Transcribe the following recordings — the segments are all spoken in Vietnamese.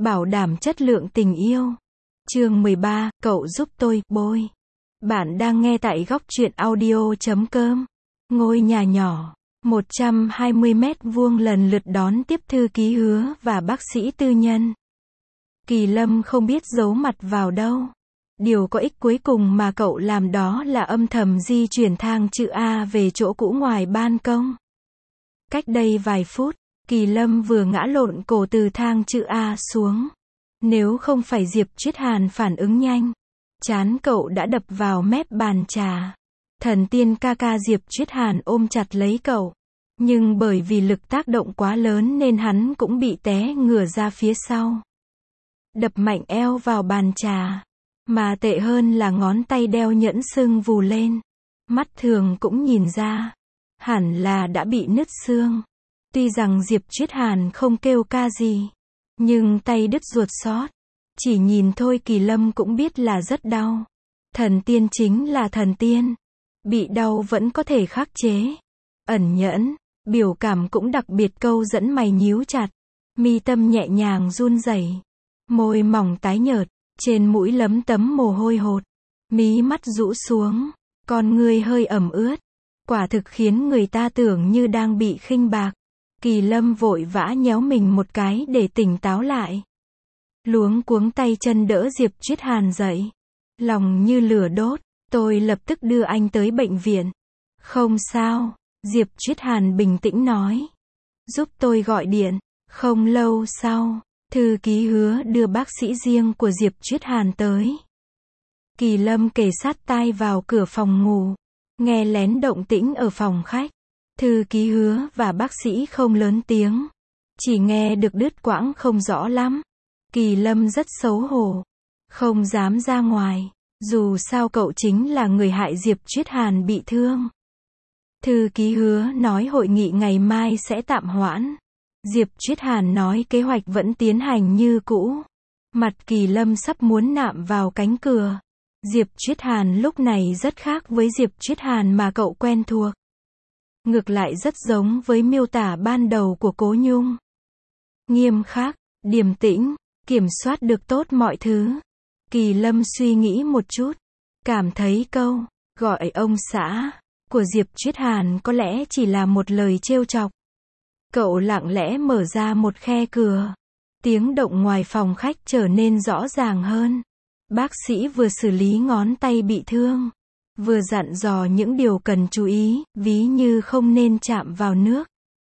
bảo đảm chất lượng tình yêu. Chương 13, cậu giúp tôi, bôi. Bạn đang nghe tại góc truyện audio.com. Ngôi nhà nhỏ, 120 mét vuông lần lượt đón tiếp thư ký Hứa và bác sĩ tư nhân. Kỳ Lâm không biết giấu mặt vào đâu. Điều có ích cuối cùng mà cậu làm đó là âm thầm di chuyển thang chữ A về chỗ cũ ngoài ban công. Cách đây vài phút, Kỳ Lâm vừa ngã lộn cổ từ thang chữ A xuống. Nếu không phải Diệp Triết Hàn phản ứng nhanh, trán cậu đã đập vào mép bàn trà. Thần tiên ca ca Diệp Triết Hàn ôm chặt lấy cậu. Nhưng bởi vì lực tác động quá lớn nên hắn cũng bị té ngửa ra phía sau. Đập mạnh eo vào bàn trà. Mà tệ hơn là ngón tay đeo nhẫn sưng vù lên. Mắt thường cũng nhìn ra. Hẳn là đã bị nứt xương. Tuy rằng Diệp Triết Hàn không kêu ca gì. Nhưng tay đứt ruột xót. Chỉ nhìn thôi Kỳ Lâm cũng biết là rất đau. Thần tiên chính là thần tiên. Bị đau vẫn có thể khắc chế. Ẩn nhẫn. Biểu cảm cũng đặc biệt, câu dẫn mày nhíu chặt. Mi tâm nhẹ nhàng run rẩy. Môi mỏng tái nhợt. Trên mũi lấm tấm mồ hôi hột. Mí mắt rũ xuống. Con ngươi hơi ẩm ướt. Quả thực khiến người ta tưởng như đang bị khinh bạc. Kỳ Lâm vội vã nhéo mình một cái để tỉnh táo lại. Luống cuống tay chân đỡ Diệp Triết Hàn dậy. Lòng như lửa đốt. Tôi lập tức đưa anh tới bệnh viện. Không sao. Diệp Triết Hàn bình tĩnh nói. Giúp tôi gọi điện. Không lâu sau, thư ký Hứa đưa bác sĩ riêng của Diệp Triết Hàn tới. Kỳ Lâm kề sát tai vào cửa phòng ngủ. Nghe lén động tĩnh ở phòng khách. Thư ký Hứa và bác sĩ không lớn tiếng. Chỉ nghe được đứt quãng không rõ lắm. Kỳ Lâm rất xấu hổ. Không dám ra ngoài. Dù sao cậu chính là người hại Diệp Triết Hàn bị thương. Thư ký Hứa nói hội nghị ngày mai sẽ tạm hoãn. Diệp Triết Hàn nói kế hoạch vẫn tiến hành như cũ. Mặt Kỳ Lâm sắp muốn nạm vào cánh cửa. Diệp Triết Hàn lúc này rất khác với Diệp Triết Hàn mà cậu quen thuộc. Ngược lại rất giống với miêu tả ban đầu của Cố Nhung. Nghiêm khắc, điềm tĩnh, kiểm soát được tốt mọi thứ. Kỳ Lâm suy nghĩ một chút. Cảm thấy câu, gọi ông xã, của Diệp Triết Hàn có lẽ chỉ là một lời trêu chọc. Cậu lặng lẽ mở ra một khe cửa. Tiếng động ngoài phòng khách trở nên rõ ràng hơn. Bác sĩ vừa xử lý ngón tay bị thương. Vừa dặn dò những điều cần chú ý, ví như không nên chạm vào nước.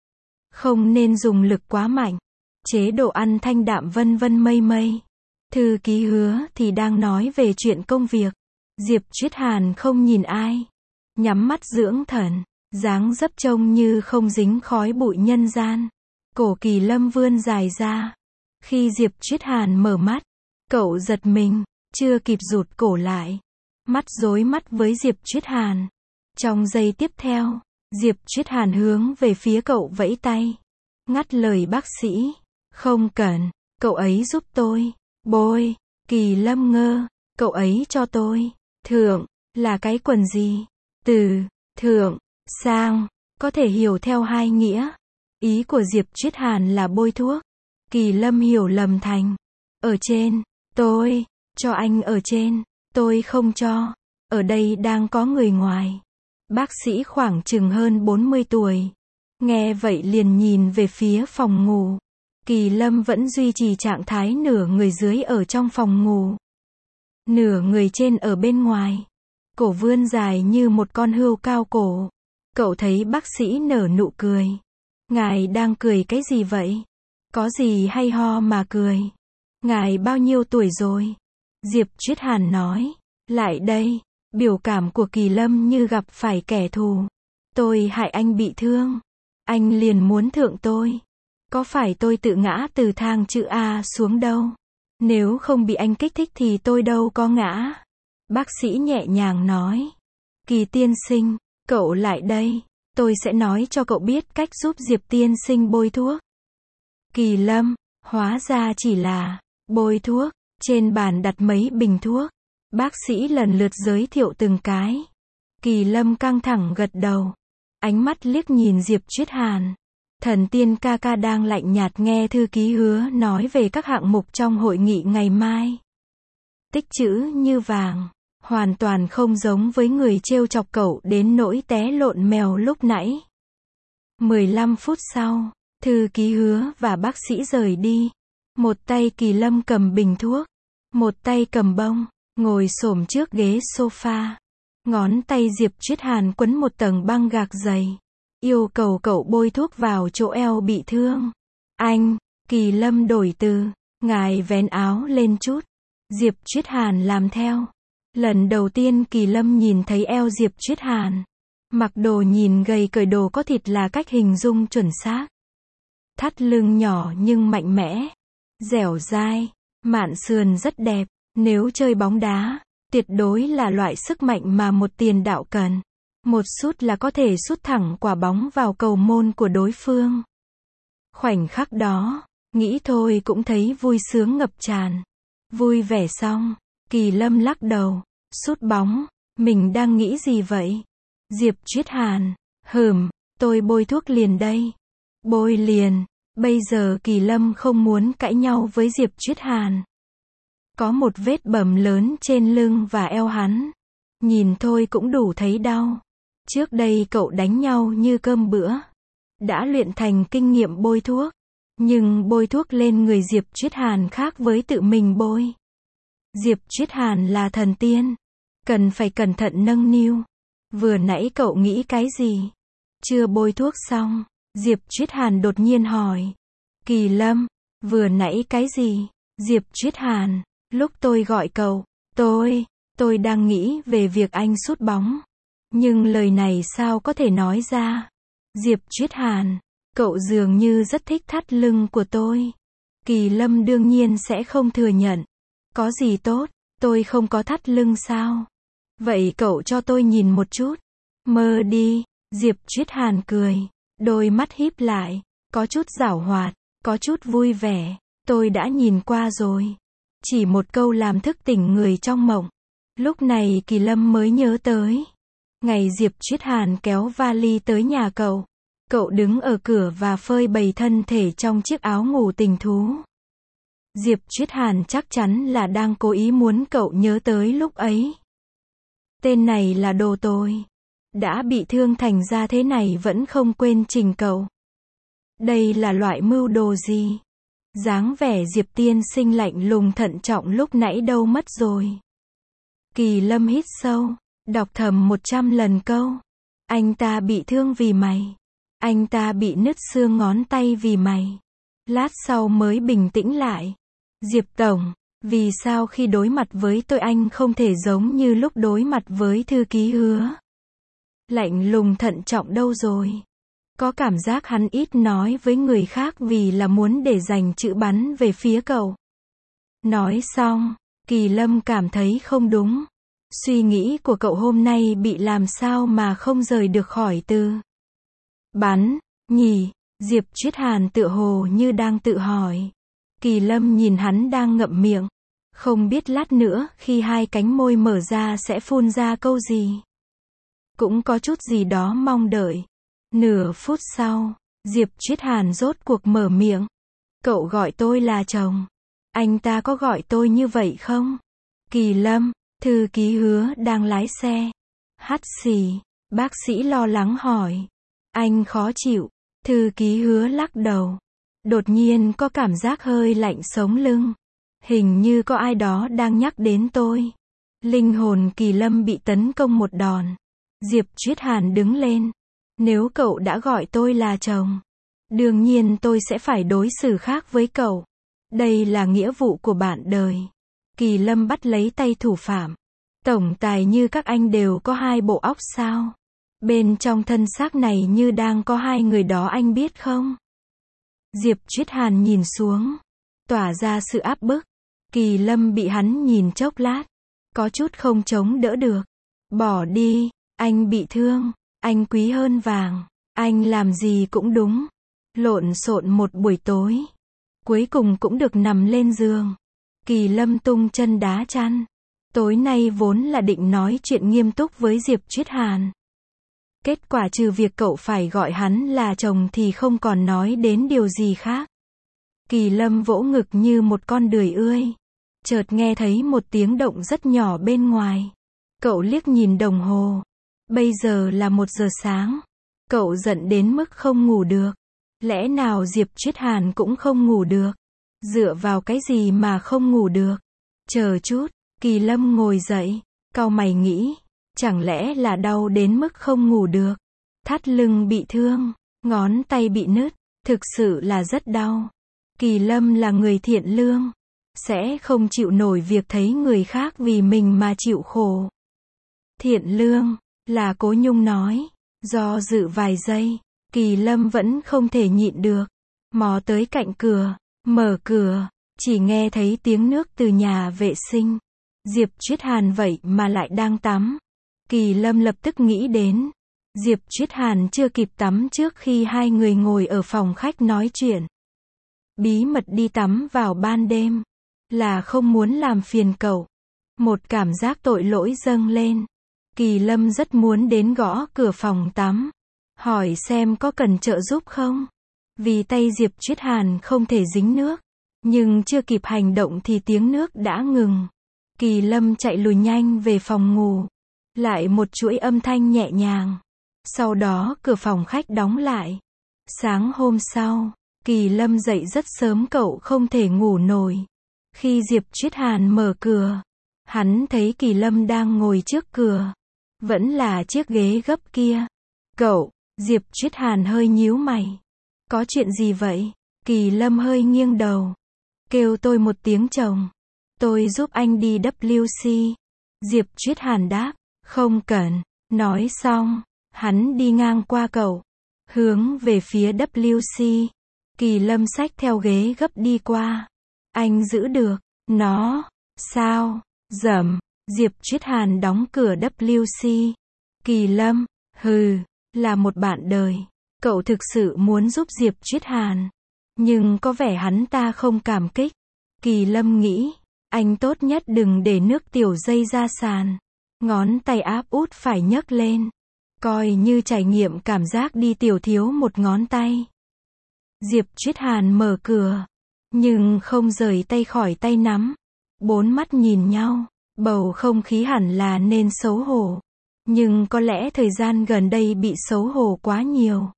Không nên dùng lực quá mạnh. Chế độ ăn thanh đạm vân vân mây mây. Thư ký Hứa thì đang nói về chuyện công việc. Diệp Triết Hàn không nhìn ai. Nhắm mắt dưỡng thần. Dáng dấp trông như không dính khói bụi nhân gian. Cổ Kỳ Lâm vươn dài ra. Khi Diệp Triết Hàn mở mắt, cậu giật mình, chưa kịp rụt cổ lại. Mắt rối mắt với Diệp Triết Hàn. Trong giây tiếp theo, Diệp Triết Hàn hướng về phía cậu vẫy tay. Ngắt lời bác sĩ. Không cần, cậu ấy giúp tôi. Bôi. Kỳ Lâm ngơ. Cậu ấy cho tôi. Thượng, là cái quần gì? Từ thượng sang, có thể hiểu theo hai nghĩa. Ý của Diệp Triết Hàn là bôi thuốc. Kỳ Lâm hiểu lầm thành. Ở trên, tôi, cho anh ở trên, tôi không cho. Ở đây đang có người ngoài. Bác sĩ khoảng chừng hơn 40 tuổi. Nghe vậy liền nhìn về phía phòng ngủ. Kỳ Lâm vẫn duy trì trạng thái nửa người dưới ở trong phòng ngủ. Nửa người trên ở bên ngoài. Cổ vươn dài như một con hươu cao cổ. Cậu thấy bác sĩ nở nụ cười. Ngài đang cười cái gì vậy? Có gì hay ho mà cười? Ngài bao nhiêu tuổi rồi? Diệp Triết Hàn nói. Lại đây. Biểu cảm của Kỳ Lâm như gặp phải kẻ thù. Tôi hại anh bị thương. Anh liền muốn thượng tôi. Có phải tôi tự ngã từ thang chữ A xuống đâu? Nếu không bị anh kích thích thì tôi đâu có ngã. Bác sĩ nhẹ nhàng nói. Kỳ tiên sinh, cậu lại đây. Tôi sẽ nói cho cậu biết cách giúp Diệp tiên sinh bôi thuốc. Kỳ Lâm, hóa ra chỉ là bôi thuốc. Trên bàn đặt mấy bình thuốc. Bác sĩ lần lượt giới thiệu từng cái. Kỳ Lâm căng thẳng gật đầu. Ánh mắt liếc nhìn Diệp Triết Hàn. Thần tiên ca ca đang lạnh nhạt nghe thư ký Hứa nói về các hạng mục trong hội nghị ngày mai. Tích chữ như vàng, hoàn toàn không giống với người trêu chọc cậu đến nỗi té lộn mèo lúc nãy. 15 phút sau, thư ký Hứa và bác sĩ rời đi. Một tay Kỳ Lâm cầm bình thuốc, một tay cầm bông, ngồi xổm trước ghế sofa. Ngón tay Diệp Triết Hàn quấn một tầng băng gạc dày, yêu cầu cậu bôi thuốc vào chỗ eo bị thương. Anh, Kỳ Lâm đổi từ, ngài vén áo lên chút. Diệp Triết Hàn làm theo. Lần đầu tiên Kỳ Lâm nhìn thấy eo Diệp Triết Hàn. Mặc đồ nhìn gầy cởi đồ có thịt là cách hình dung chuẩn xác. Thắt lưng nhỏ nhưng mạnh mẽ, dẻo dai, mạn sườn rất đẹp. Nếu chơi bóng đá, tuyệt đối là loại sức mạnh mà một tiền đạo cần. Một sút là có thể sút thẳng quả bóng vào cầu môn của đối phương. Khoảnh khắc đó, nghĩ thôi cũng thấy vui sướng ngập tràn. Vui vẻ xong, Kỳ Lâm lắc đầu, sút bóng, mình đang nghĩ gì vậy? Diệp Triết Hàn, tôi bôi thuốc liền đây. Bôi liền. Bây giờ Kỳ Lâm không muốn cãi nhau với Diệp Triết Hàn. Có một vết bầm lớn trên lưng và eo hắn. Nhìn thôi cũng đủ thấy đau. Trước đây cậu đánh nhau như cơm bữa. Đã luyện thành kinh nghiệm bôi thuốc. Nhưng bôi thuốc lên người Diệp Triết Hàn khác với tự mình bôi. Diệp Triết Hàn là thần tiên. Cần phải cẩn thận nâng niu. Vừa nãy cậu nghĩ cái gì? Chưa bôi thuốc xong, Diệp Triết Hàn đột nhiên hỏi. Kỳ Lâm, vừa nãy cái gì? Diệp Triết Hàn, lúc tôi gọi cậu, tôi đang nghĩ về việc anh sút bóng. Nhưng lời này sao có thể nói ra? Diệp Triết Hàn, cậu dường như rất thích thắt lưng của tôi. Kỳ Lâm đương nhiên sẽ không thừa nhận. Có gì tốt, tôi không có thắt lưng sao? Vậy cậu cho tôi nhìn một chút. Mơ đi, Diệp Triết Hàn cười, đôi mắt híp lại, có chút giảo hoạt, có chút vui vẻ. Tôi đã nhìn qua rồi. Chỉ một câu làm thức tỉnh người trong mộng. Lúc này Kỳ Lâm mới nhớ tới. Ngày Diệp Triết Hàn kéo vali tới nhà cậu. Cậu đứng ở cửa và phơi bày thân thể trong chiếc áo ngủ tình thú. Diệp Triết Hàn chắc chắn là đang cố ý muốn cậu nhớ tới lúc ấy. Tên này là đồ tồi. Đã bị thương thành ra thế này vẫn không quên trình cậu. Đây là loại mưu đồ gì? Dáng vẻ Diệp tiên sinh lạnh lùng thận trọng lúc nãy đâu mất rồi. Kỳ Lâm hít sâu, đọc thầm 100 lần câu. Anh ta bị thương vì mày. Anh ta bị nứt xương ngón tay vì mày. Lát sau mới bình tĩnh lại. Diệp Tổng, vì sao khi đối mặt với tôi anh không thể giống như lúc đối mặt với thư ký Hứa? Lạnh lùng thận trọng đâu rồi? Có cảm giác hắn ít nói với người khác vì là muốn để dành chữ bắn về phía cậu. Nói xong, Kỳ Lâm cảm thấy không đúng. Suy nghĩ của cậu hôm nay bị làm sao mà không rời được khỏi từ bắn, nhỉ? Diệp Triết Hàn tựa hồ như đang tự hỏi. Kỳ Lâm nhìn hắn đang ngậm miệng. Không biết lát nữa khi hai cánh môi mở ra sẽ phun ra câu gì. Cũng có chút gì đó mong đợi. Nửa phút sau, Diệp Triết Hàn rốt cuộc mở miệng. Cậu gọi tôi là chồng. Anh ta có gọi tôi như vậy không? Kỳ Lâm, thư ký Hứa đang lái xe. Hắt xì, bác sĩ lo lắng hỏi. Anh khó chịu. Thư ký Hứa lắc đầu. Đột nhiên có cảm giác hơi lạnh sống lưng. Hình như có ai đó đang nhắc đến tôi. Linh hồn Kỳ Lâm bị tấn công một đòn. Diệp Triết Hàn đứng lên. Nếu cậu đã gọi tôi là chồng, đương nhiên tôi sẽ phải đối xử khác với cậu. Đây là nghĩa vụ của bạn đời. Kỳ Lâm bắt lấy tay thủ phạm. Tổng tài như các anh đều có hai bộ óc sao? Bên trong thân xác này như đang có hai người đó anh biết không? Diệp Triết Hàn nhìn xuống, tỏa ra sự áp bức. Kỳ Lâm bị hắn nhìn chốc lát, có chút không chống đỡ được. Bỏ đi, anh bị thương, anh quý hơn vàng, anh làm gì cũng đúng. Lộn xộn một buổi tối, cuối cùng cũng được nằm lên giường. Kỳ Lâm tung chân đá chăn. Tối nay vốn là định nói chuyện nghiêm túc với Diệp Triết Hàn. Kết quả trừ việc cậu phải gọi hắn là chồng thì không còn nói đến điều gì khác. Kỳ Lâm vỗ ngực như một con đười ươi. Chợt nghe thấy một tiếng động rất nhỏ bên ngoài. Cậu liếc nhìn đồng hồ. Bây giờ là 1 giờ sáng. Cậu giận đến mức không ngủ được. Lẽ nào Diệp Triết Hàn cũng không ngủ được? Dựa vào cái gì mà không ngủ được? Chờ chút, Kỳ Lâm ngồi dậy, cau mày nghĩ, chẳng lẽ là đau đến mức không ngủ được? Thắt lưng bị thương, ngón tay bị nứt, thực sự là rất đau. Kỳ Lâm là người thiện lương, sẽ không chịu nổi việc thấy người khác vì mình mà chịu khổ. Thiện lương, là Cố Nhung nói. Do dự vài giây, Kỳ Lâm vẫn không thể nhịn được. Mò tới cạnh cửa, mở cửa, chỉ nghe thấy tiếng nước từ nhà vệ sinh. Diệp Triết Hàn vậy mà lại đang tắm. Kỳ Lâm lập tức nghĩ đến. Diệp Triết Hàn chưa kịp tắm trước khi hai người ngồi ở phòng khách nói chuyện. Bí mật đi tắm vào ban đêm. Là không muốn làm phiền cậu. Một cảm giác tội lỗi dâng lên. Kỳ Lâm rất muốn đến gõ cửa phòng tắm. Hỏi xem có cần trợ giúp không? Vì tay Diệp Triết Hàn không thể dính nước. Nhưng chưa kịp hành động thì tiếng nước đã ngừng. Kỳ Lâm chạy lùi nhanh về phòng ngủ. Lại một chuỗi âm thanh nhẹ nhàng. Sau đó cửa phòng khách đóng lại. Sáng hôm sau, Kỳ Lâm dậy rất sớm, cậu không thể ngủ nổi. Khi Diệp Triết Hàn mở cửa, hắn thấy Kỳ Lâm đang ngồi trước cửa. Vẫn là chiếc ghế gấp kia. Cậu, Diệp Triết Hàn hơi nhíu mày. Có chuyện gì vậy? Kỳ Lâm hơi nghiêng đầu. Kêu tôi một tiếng chồng. Tôi giúp anh đi WC. Diệp Triết Hàn đáp. Không cần. Nói xong, hắn đi ngang qua cậu. Hướng về phía WC. Kỳ Lâm xách theo ghế gấp đi qua. Anh giữ được. Nó. Sao? Dầm. Diệp Triết Hàn đóng cửa WC. Kỳ Lâm. Hừ. Là một bạn đời. Cậu thực sự muốn giúp Diệp Triết Hàn. Nhưng có vẻ hắn ta không cảm kích. Kỳ Lâm nghĩ. Anh tốt nhất đừng để nước tiểu dây ra sàn. Ngón tay áp út phải nhấc lên. Coi như trải nghiệm cảm giác đi tiểu thiếu một ngón tay. Diệp Triết Hàn mở cửa. Nhưng không rời tay khỏi tay nắm. 4 mắt nhìn nhau. Bầu không khí hẳn là nên xấu hổ. Nhưng có lẽ thời gian gần đây bị xấu hổ quá nhiều.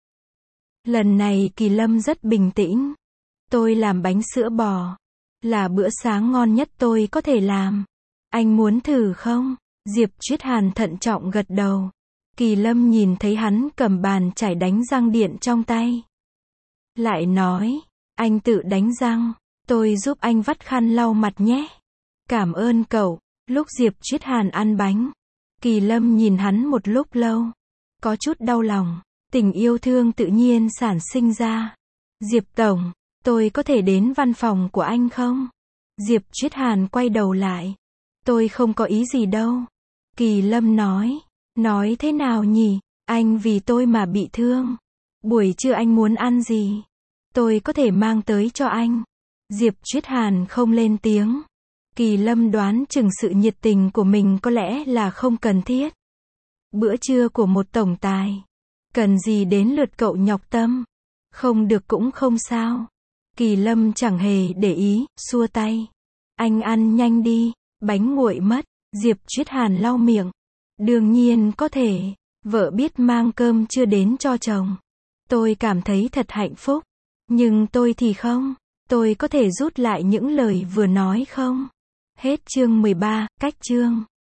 Lần này Kỳ Lâm rất bình tĩnh. Tôi làm bánh sữa bò. Là bữa sáng ngon nhất tôi có thể làm. Anh muốn thử không? Diệp Triết Hàn thận trọng gật đầu. Kỳ Lâm nhìn thấy hắn cầm bàn chải đánh răng điện trong tay. Lại nói, anh tự đánh răng. Tôi giúp anh vắt khăn lau mặt nhé. Cảm ơn cậu. Lúc Diệp Triết Hàn ăn bánh, Kỳ Lâm nhìn hắn một lúc lâu. Có chút đau lòng. Tình yêu thương tự nhiên sản sinh ra. Diệp Tổng, tôi có thể đến văn phòng của anh không? Diệp Triết Hàn quay đầu lại. Tôi không có ý gì đâu. Kỳ Lâm nói. Nói thế nào nhỉ? Anh vì tôi mà bị thương. Buổi trưa anh muốn ăn gì? Tôi có thể mang tới cho anh. Diệp Triết Hàn không lên tiếng. Kỳ Lâm đoán chừng sự nhiệt tình của mình có lẽ là không cần thiết. Bữa trưa của một tổng tài. Cần gì đến lượt cậu nhọc tâm? Không được cũng không sao. Kỳ Lâm chẳng hề để ý, xua tay. Anh ăn nhanh đi, bánh nguội mất. Diệp Triết Hàn lau miệng. Đương nhiên có thể. Vợ biết mang cơm chưa đến cho chồng. Tôi cảm thấy thật hạnh phúc. Nhưng tôi thì không. Tôi có thể rút lại những lời vừa nói không? Hết chương 13, cách chương.